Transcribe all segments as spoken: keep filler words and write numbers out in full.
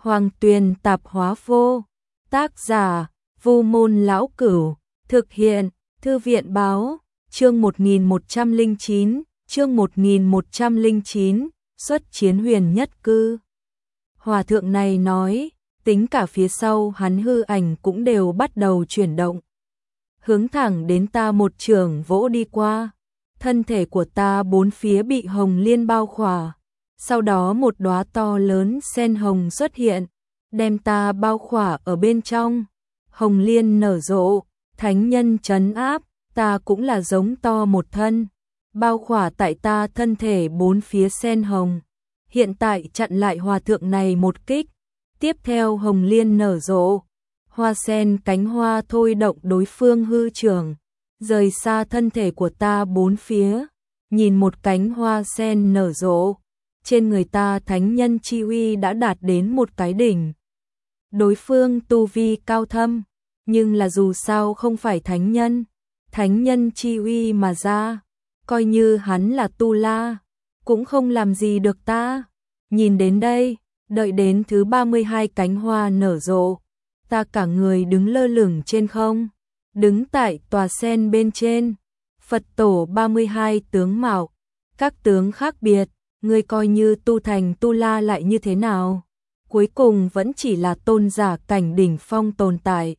Hoàng Tuyền Tạp Hóa Vô. Tác giả: Vu Môn Lão Cửu. Thực hiện: Thư viện báo. Chương một nghìn một trăm lẻ chín, chương một nghìn một trăm lẻ chín, xuất chiến Huyền Nhất Cư. Hòa thượng này nói, tính cả phía sau hắn hư ảnh cũng đều bắt đầu chuyển động. Hướng thẳng đến ta một trường vỗ đi qua, thân thể của ta bốn phía bị hồng liên bao khỏa. Sau đó một đóa to lớn sen hồng xuất hiện, đem ta bao khỏa ở bên trong. Hồng liên nở rộ, thánh nhân trấn áp, ta cũng là giống to một thân, bao khỏa tại ta thân thể bốn phía sen hồng. Hiện tại chặn lại hòa thượng này một kích, tiếp theo hồng liên nở rộ, hoa sen cánh hoa thôi động đối phương hư trường, rời xa thân thể của ta bốn phía. Nhìn một cánh hoa sen nở rộ, trên người ta thánh nhân chi uy đã đạt đến một cái đỉnh. Đối phương tu vi cao thâm, nhưng là dù sao không phải thánh nhân, thánh nhân chi uy mà ra, coi như hắn là tu la, cũng không làm gì được ta. Nhìn đến đây, đợi đến thứ ba mươi hai cánh hoa nở rộ, ta cả người đứng lơ lửng trên không, đứng tại tòa sen bên trên. Phật tổ ba mươi hai tướng mạo, các tướng khác biệt, ngươi coi như tu thành tu la lại như thế nào, cuối cùng vẫn chỉ là tôn giả cảnh đỉnh phong tồn tại.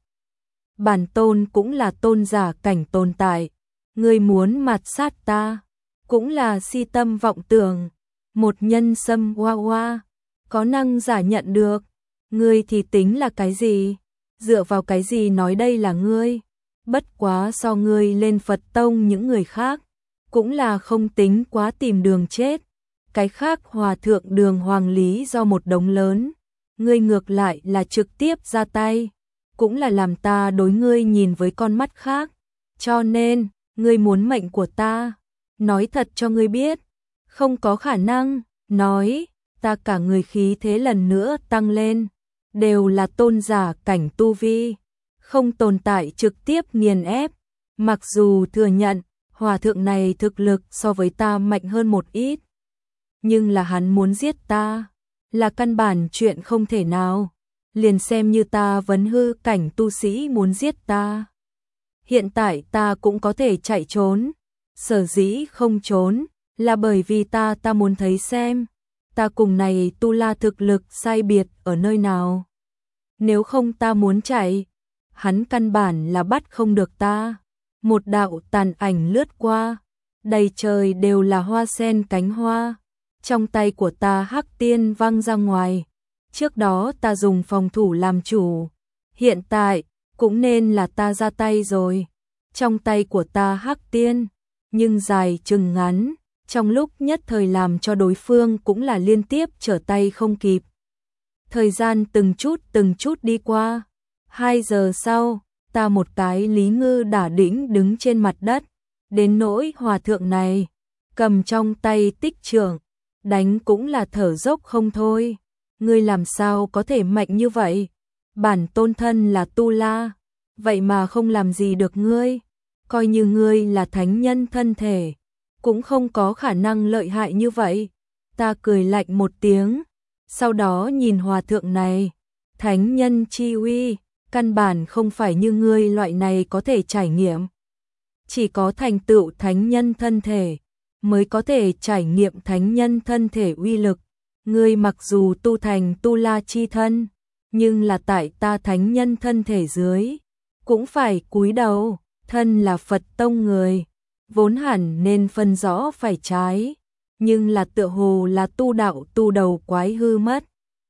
Bản tôn cũng là tôn giả cảnh tồn tại, ngươi muốn mạt sát ta, cũng là si tâm vọng tưởng. Một nhân sâm hoa hoa, có năng giả nhận được, ngươi thì tính là cái gì? Dựa vào cái gì nói đây là ngươi? Bất quá so ngươi lên Phật tông những người khác, cũng là không tính quá tìm đường chết. Cái khác hòa thượng đường hoàng lý do một đống lớn, ngươi ngược lại là trực tiếp ra tay, cũng là làm ta đối ngươi nhìn với con mắt khác. Cho nên, ngươi muốn mệnh của ta, nói thật cho ngươi biết, không có khả năng. Nói, ta cả người khí thế lần nữa tăng lên, đều là tôn giả cảnh tu vi, không tồn tại trực tiếp nghiền ép. Mặc dù thừa nhận, hòa thượng này thực lực so với ta mạnh hơn một ít, nhưng là hắn muốn giết ta, là căn bản chuyện không thể nào. Liền xem như ta vấn hư cảnh tu sĩ muốn giết ta, hiện tại ta cũng có thể chạy trốn. Sở dĩ không trốn, là bởi vì ta ta muốn thấy xem, ta cùng này tu la thực lực sai biệt ở nơi nào. Nếu không ta muốn chạy, hắn căn bản là bắt không được ta. Một đạo tàn ảnh lướt qua, đầy trời đều là hoa sen cánh hoa. Trong tay của ta hắc tiên văng ra ngoài. Trước đó ta dùng phòng thủ làm chủ, hiện tại cũng nên là ta ra tay rồi. Trong tay của ta hắc tiên, nhưng dài chừng ngắn, trong lúc nhất thời làm cho đối phương cũng là liên tiếp trở tay không kịp. Thời gian từng chút từng chút đi qua. Hai giờ sau, ta một cái Lý Ngư đả đĩnh đứng trên mặt đất. Đến nỗi hòa thượng này, cầm trong tay tích trượng, đánh cũng là thở dốc không thôi. Ngươi làm sao có thể mạnh như vậy? Bản tôn thân là tu la, vậy mà không làm gì được ngươi. Coi như ngươi là thánh nhân thân thể, cũng không có khả năng lợi hại như vậy. Ta cười lạnh một tiếng, sau đó nhìn hòa thượng này, thánh nhân chi uy, căn bản không phải như ngươi loại này có thể trải nghiệm. Chỉ có thành tựu thánh nhân thân thể, mới có thể trải nghiệm thánh nhân thân thể uy lực. Ngươi mặc dù tu thành tu la chi thân, nhưng là tại ta thánh nhân thân thể dưới, cũng phải cúi đầu. Thân là Phật tông người, vốn hẳn nên phân rõ phải trái, nhưng là tựa hồ là tu đạo tu đầu quái hư mất.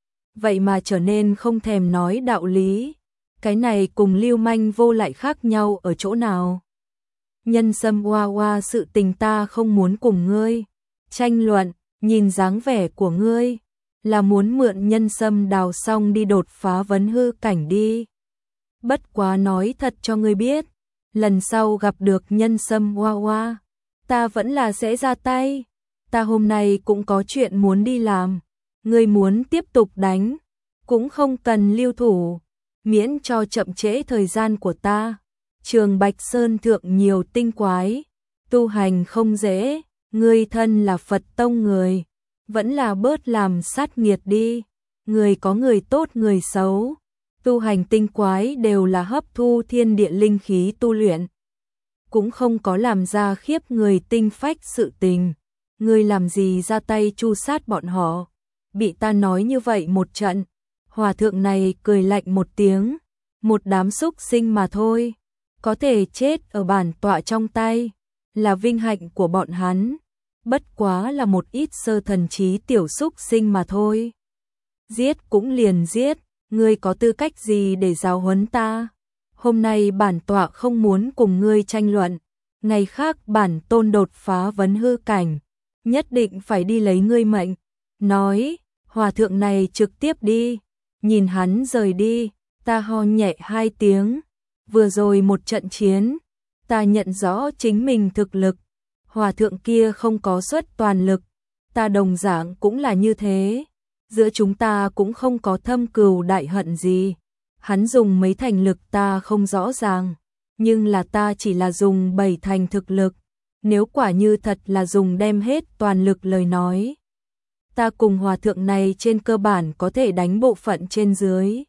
Vậy mà trở nên không thèm nói đạo lý, cái này cùng lưu manh vô lại khác nhau ở chỗ nào? Nhân sâm hoa hoa, sự tình ta không muốn cùng ngươi tranh luận, nhìn dáng vẻ của ngươi, là muốn mượn nhân sâm đào xong đi đột phá vấn hư cảnh đi. Bất quá nói thật cho ngươi biết, lần sau gặp được nhân sâm hoa hoa, ta vẫn là sẽ ra tay. Ta hôm nay cũng có chuyện muốn đi làm, ngươi muốn tiếp tục đánh, cũng không cần lưu thủ, miễn cho chậm trễ thời gian của ta. Trường Bạch Sơn thượng nhiều tinh quái, tu hành không dễ, ngươi thân là Phật tông người, vẫn là bớt làm sát nghiệt đi. người có người tốt người xấu, tu hành tinh quái đều là hấp thu thiên địa linh khí tu luyện, cũng không có làm ra khiếp người tinh phách sự tình. Ngươi làm gì ra tay tru sát bọn họ? Bị ta nói như vậy một trận, hòa thượng này cười lạnh một tiếng, một đám súc sinh mà thôi, có thể chết ở bản tọa trong tay, là vinh hạnh của bọn hắn, bất quá là một ít sơ thần trí tiểu súc sinh mà thôi. Giết cũng liền giết, ngươi có tư cách gì để giáo huấn ta? Hôm nay bản tọa không muốn cùng ngươi tranh luận, ngày khác bản tôn đột phá vấn hư cảnh, nhất định phải đi lấy ngươi mệnh. Nói, hòa thượng này trực tiếp đi, nhìn hắn rời đi, ta ho nhẹ hai tiếng, vừa rồi một trận chiến, ta nhận rõ chính mình thực lực, hòa thượng kia không có xuất toàn lực, ta đồng dạng cũng là như thế, giữa chúng ta cũng không có thâm cừu đại hận gì, hắn dùng mấy thành lực ta không rõ ràng, nhưng là ta chỉ là dùng bảy thành thực lực, nếu quả như thật là dùng đem hết toàn lực lời nói, ta cùng hòa thượng này trên cơ bản có thể đánh bộ phận trên dưới.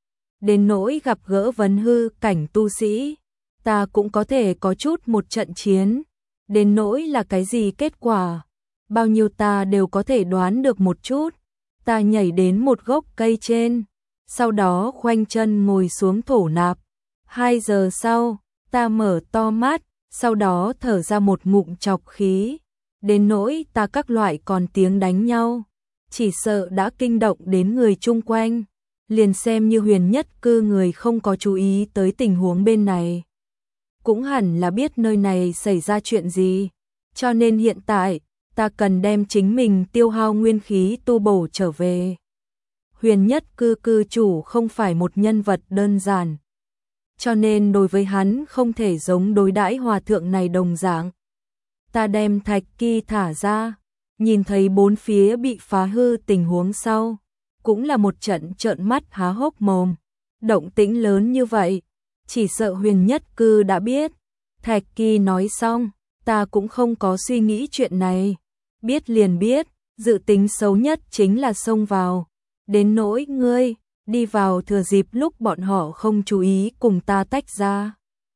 Đến nỗi gặp gỡ vấn hư cảnh tu sĩ, ta cũng có thể có chút một trận chiến, đến nỗi là cái gì kết quả, bao nhiêu ta đều có thể đoán được một chút. Ta nhảy đến một gốc cây trên, sau đó khoanh chân ngồi xuống thổ nạp. Hai giờ sau, ta mở to mắt, sau đó thở ra một ngụm trọc khí. Đến nỗi ta các loại còn tiếng đánh nhau, chỉ sợ đã kinh động đến người chung quanh. Liền xem như Huyền Nhất Cư người không có chú ý tới tình huống bên này, cũng hẳn là biết nơi này xảy ra chuyện gì. Cho nên hiện tại, ta cần đem chính mình tiêu hao nguyên khí tu bổ trở về. Huyền Nhất Cư cư chủ không phải một nhân vật đơn giản, cho nên đối với hắn không thể giống đối đãi hòa thượng này đồng dạng. Ta đem thạch kỳ thả ra, nhìn thấy bốn phía bị phá hư tình huống sau, cũng là một trận trợn mắt há hốc mồm. Động tĩnh lớn như vậy, chỉ sợ Huyền Nhất Cư đã biết. Thạch kỳ nói xong, ta cũng không có suy nghĩ chuyện này. Biết liền biết, dự tính xấu nhất chính là xông vào. Đến nỗi ngươi, đi vào thừa dịp lúc bọn họ không chú ý cùng ta tách ra.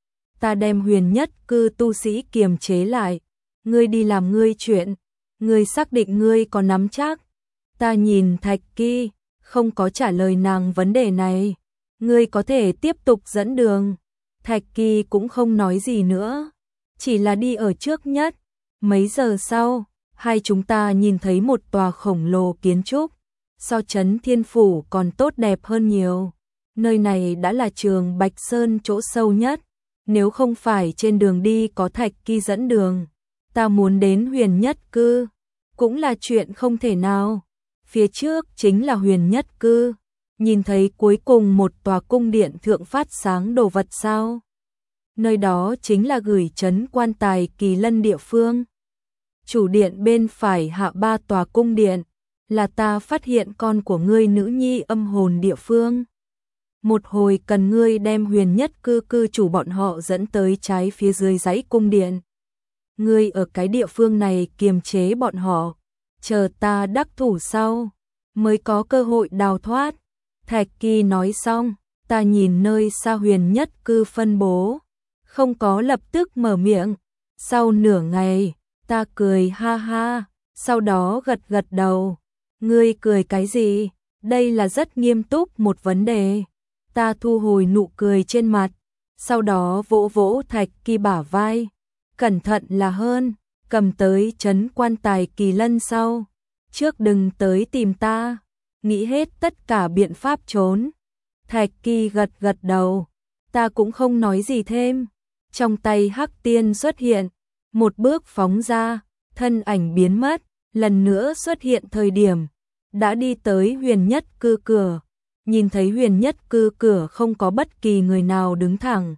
Ta đem Huyền Nhất Cư tu sĩ kiềm chế lại. Ngươi đi làm ngươi chuyện, ngươi xác định ngươi có nắm chắc. Ta nhìn Thạch Kỳ, không có trả lời nàng vấn đề này. Ngươi có thể tiếp tục dẫn đường. Thạch Kỳ cũng không nói gì nữa, chỉ là đi ở trước nhất. Mấy giờ sau, hai chúng ta nhìn thấy một tòa khổng lồ kiến trúc, so Trấn Thiên Phủ còn tốt đẹp hơn nhiều. Nơi này đã là trường Bạch Sơn chỗ sâu nhất, nếu không phải trên đường đi có Thạch Kỳ dẫn đường, ta muốn đến Huyền Nhất Cư, cũng là chuyện không thể nào. Phía trước chính là Huyền Nhất Cư, nhìn thấy cuối cùng một tòa cung điện thượng phát sáng đồ vật sao? Nơi đó chính là gửi trấn quan tài Kỳ Lân địa phương. Chủ điện bên phải hạ ba tòa cung điện, là ta phát hiện con của ngươi nữ nhi âm hồn địa phương. Một hồi cần ngươi đem Huyền Nhất Cư cư chủ bọn họ dẫn tới trái phía dưới dãy cung điện. Ngươi ở cái địa phương này kiềm chế bọn họ, chờ ta đắc thủ sau, mới có cơ hội đào thoát. Thạch Kỳ nói xong, ta nhìn nơi xa Huyền Nhất Cư phân bố, không có lập tức mở miệng. Sau nửa ngày, ta cười ha ha, sau đó gật gật đầu. Ngươi cười cái gì? Đây là rất nghiêm túc một vấn đề. Ta thu hồi nụ cười trên mặt, sau đó vỗ vỗ Thạch Kỳ bả vai. Cẩn thận là hơn, cầm tới trấn quan tài Kỳ Lân sau. Trước đừng tới tìm ta, nghĩ hết tất cả biện pháp trốn. Thạch Kỳ gật gật đầu, ta cũng không nói gì thêm. Trong tay Hắc Tiên xuất hiện, một bước phóng ra, thân ảnh biến mất, lần nữa xuất hiện thời điểm, đã đi tới Huyền Nhất Cư cửa. Nhìn thấy Huyền Nhất Cư cửa không có bất kỳ người nào đứng thẳng,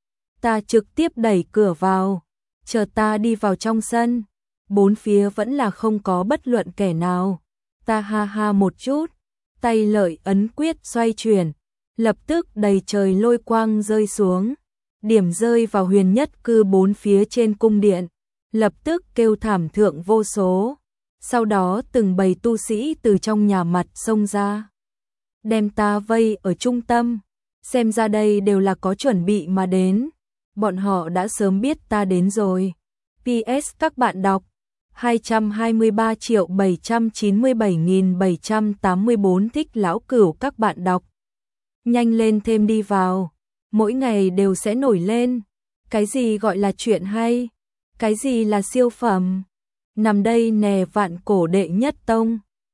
ta trực tiếp đẩy cửa vào, chờ ta đi vào trong sân. Bốn phía vẫn là không có bất luận kẻ nào. Ta ha ha một chút, tay lợi ấn quyết xoay chuyển, lập tức đầy trời lôi quang rơi xuống, điểm rơi vào Huyền Nhất Cư bốn phía trên cung điện, lập tức kêu thảm thượng vô số. Sau đó từng bầy tu sĩ từ trong nhà mặt xông ra. đem ta vây ở trung tâm. Xem ra đây đều là có chuẩn bị mà đến. Bọn họ đã sớm biết ta đến rồi. pê ét các bạn đọc hai trăm hai mươi ba triệu bảy trăm chín mươi bảy nghìn bảy trăm tám mươi tư thích lão cửu các bạn đọc. Nhanh lên thêm đi vào. Mỗi ngày đều sẽ nổi lên. Cái gì gọi là chuyện hay? Cái gì là siêu phẩm? Nằm đây nè vạn cổ đệ nhất tông.